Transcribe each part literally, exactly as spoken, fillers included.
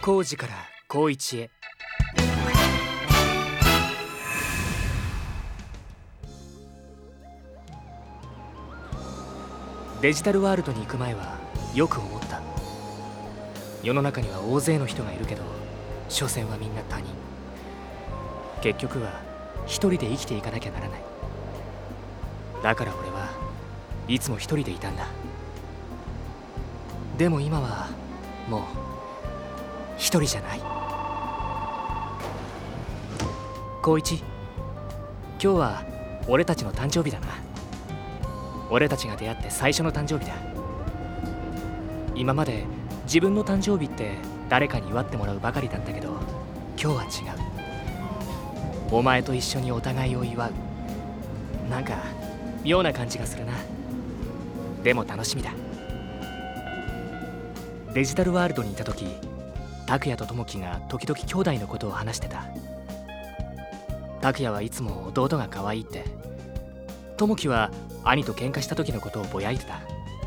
浩二から浩一へ。デジタルワールドに行く前はよく思った。世の中には大勢の人がいるけど、所詮はみんな他人。結局は一人で生きていかなきゃならない。だから俺はいつも一人でいたんだ。でも今はもう一人じゃない。浩一、今日は俺たちの誕生日だな。俺たちが出会って最初の誕生日だ。今まで自分の誕生日って誰かに祝ってもらうばかりだったけど、今日は違う。お前と一緒にお互いを祝う。なんか妙な感じがするな。でも楽しみだ。デジタルワールドにいた時、拓也と友樹が時々兄弟のことを話してた。拓也はいつも弟が可愛いって、友樹は兄と喧嘩した時のことをぼやいてた。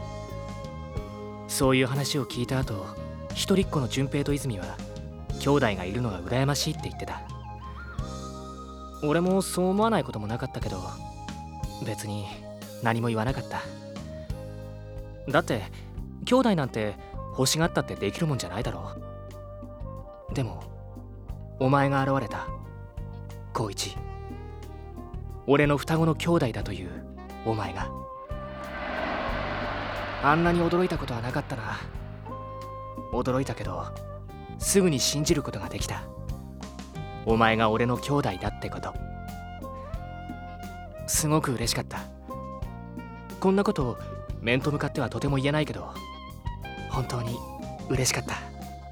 そういう話を聞いた後、一人っ子の順平と泉は兄弟がいるのが羨ましいって言ってた。俺もそう思わないこともなかったけど、別に何も言わなかった。だって兄弟なんて欲しがったってできるもんじゃないだろ。でもお前が現れた。浩一、俺の双子の兄弟だというお前が。あんなに驚いたことはなかったな。驚いたけどすぐに信じることができた。お前が俺の兄弟だってこと。すごく嬉しかった。こんなこと面と向かってはとても言えないけど、本当に嬉しかった。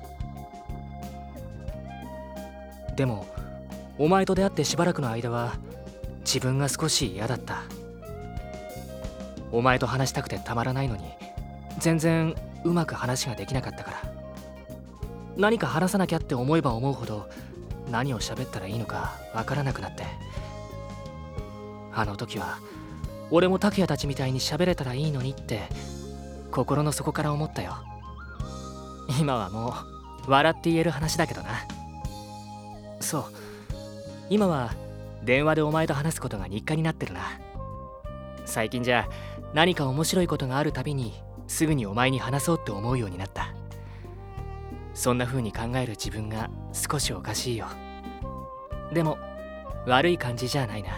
でもお前と出会ってしばらくの間は自分が少し嫌だった。お前と話したくてたまらないのに、全然うまく話ができなかったから。何か話さなきゃって思えば思うほど、何を喋ったらいいのかわからなくなって。あの時は俺も拓也たちみたいに喋れたらいいのにって心の底から思ったよ。今はもう笑って言える話だけどな。そう、今は電話でお前と話すことが日課になってるな。最近じゃ何か面白いことがあるたびにすぐにお前に話そうって思うようになった。そんな風に考える自分が少しおかしいよ。でも悪い感じじゃないな。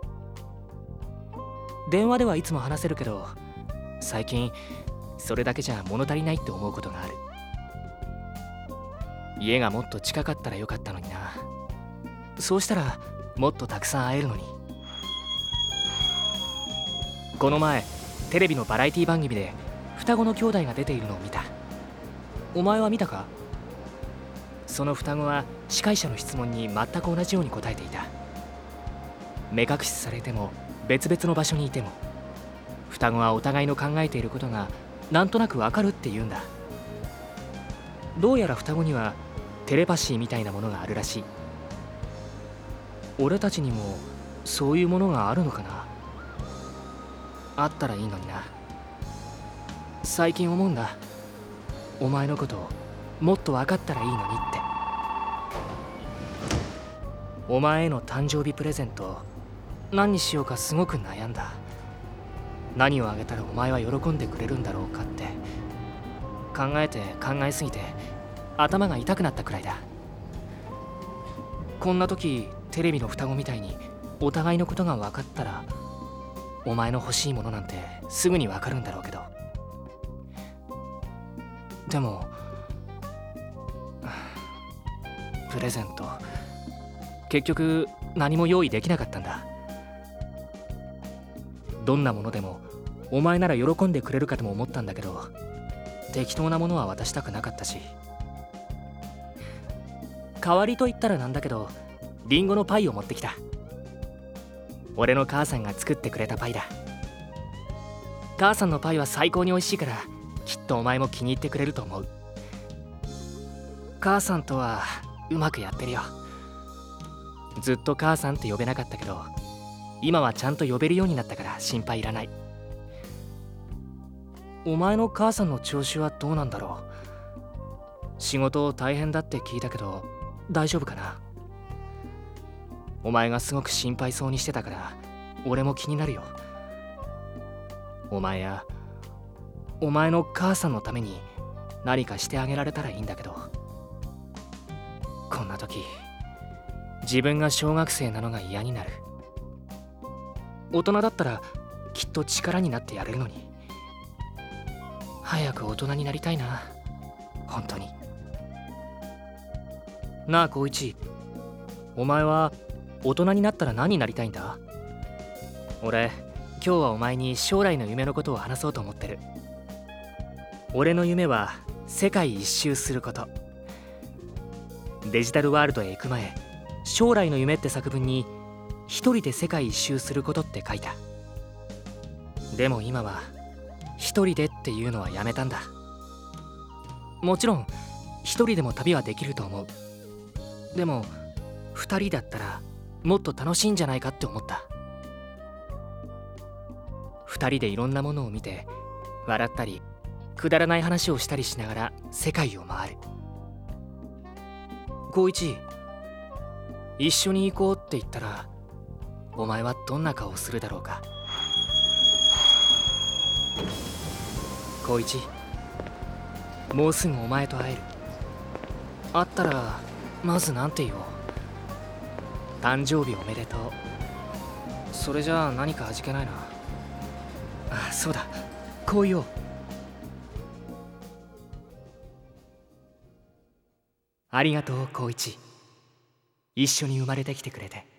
電話ではいつも話せるけど、最近それだけじゃ物足りないって思うことがある。家がもっと近かったらよかったのにな。そうしたらもっとたくさん会えるのに。この前テレビのバラエティ番組で双子の兄弟が出ているのを見た。お前は見たか？その双子は司会者の質問に全く同じように答えていた。目隠しされても別々の場所にいても、双子はお互いの考えていることがなんとなくわかるって言うんだ。どうやら双子にはテレパシーみたいなものがあるらしい。俺たちにもそういうものがあるのかな。あったらいいのにな。最近思うんだ。お前のことをもっと分かったらいいのにって。お前への誕生日プレゼント何にしようかすごく悩んだ。何をあげたらお前は喜んでくれるんだろうかって考えて考えすぎて頭が痛くなったくらいだ。こんな時テレビの双子みたいにお互いのことが分かったら、お前の欲しいものなんてすぐに分かるんだろうけど。でもプレゼント結局何も用意できなかったんだ。どんなものでもお前なら喜んでくれるかとも思ったんだけど、適当なものは渡したくなかったし。代わりと言ったらなんだけど、リンゴのパイを持ってきた。俺の母さんが作ってくれたパイだ。母さんのパイは最高に美味しいから、きっとお前も気に入ってくれると思う。母さんとはうまくやってるよ。ずっと母さんって呼べなかったけど、今はちゃんと呼べるようになったから心配いらない。お前の母さんの調子はどうなんだろ仕事大変だって聞いたけど大丈夫かな。お前がすごく心配そうにしてたから俺も気になるよ。お前やお前の母さんのために何かしてあげられたらいいんだけど。こんな時自分が小学生なのが嫌になる。大人だったらきっと力になってやれるのに。早く大人になりたいな、本当に。なあ光一、お前は大人になったら何になりたいんだ？俺今日はお前に将来の夢のことを話そうと思ってる。俺の夢は世界一周すること。デジタルワールドへ行く前、将来の夢って作文に一人で世界一周することって書いた。でも今は一人でっていうのはやめたんだ。もちろん一人でも旅はできると思う。でも二人だったらもっと楽しいんじゃないかって思った。二人でいろんなものを見て笑ったりくだらない話をしたりしながら世界を回る。光一、一緒に行こうって言ったらお前はどんな顔をするだろうか。光一、もうすぐお前と会える。会ったらまずなんて言おう。誕生日おめでとう。それじゃあ何か味気ないな。あ、そうだ、こう言おう。ありがとう光一、一緒に生まれてきてくれて。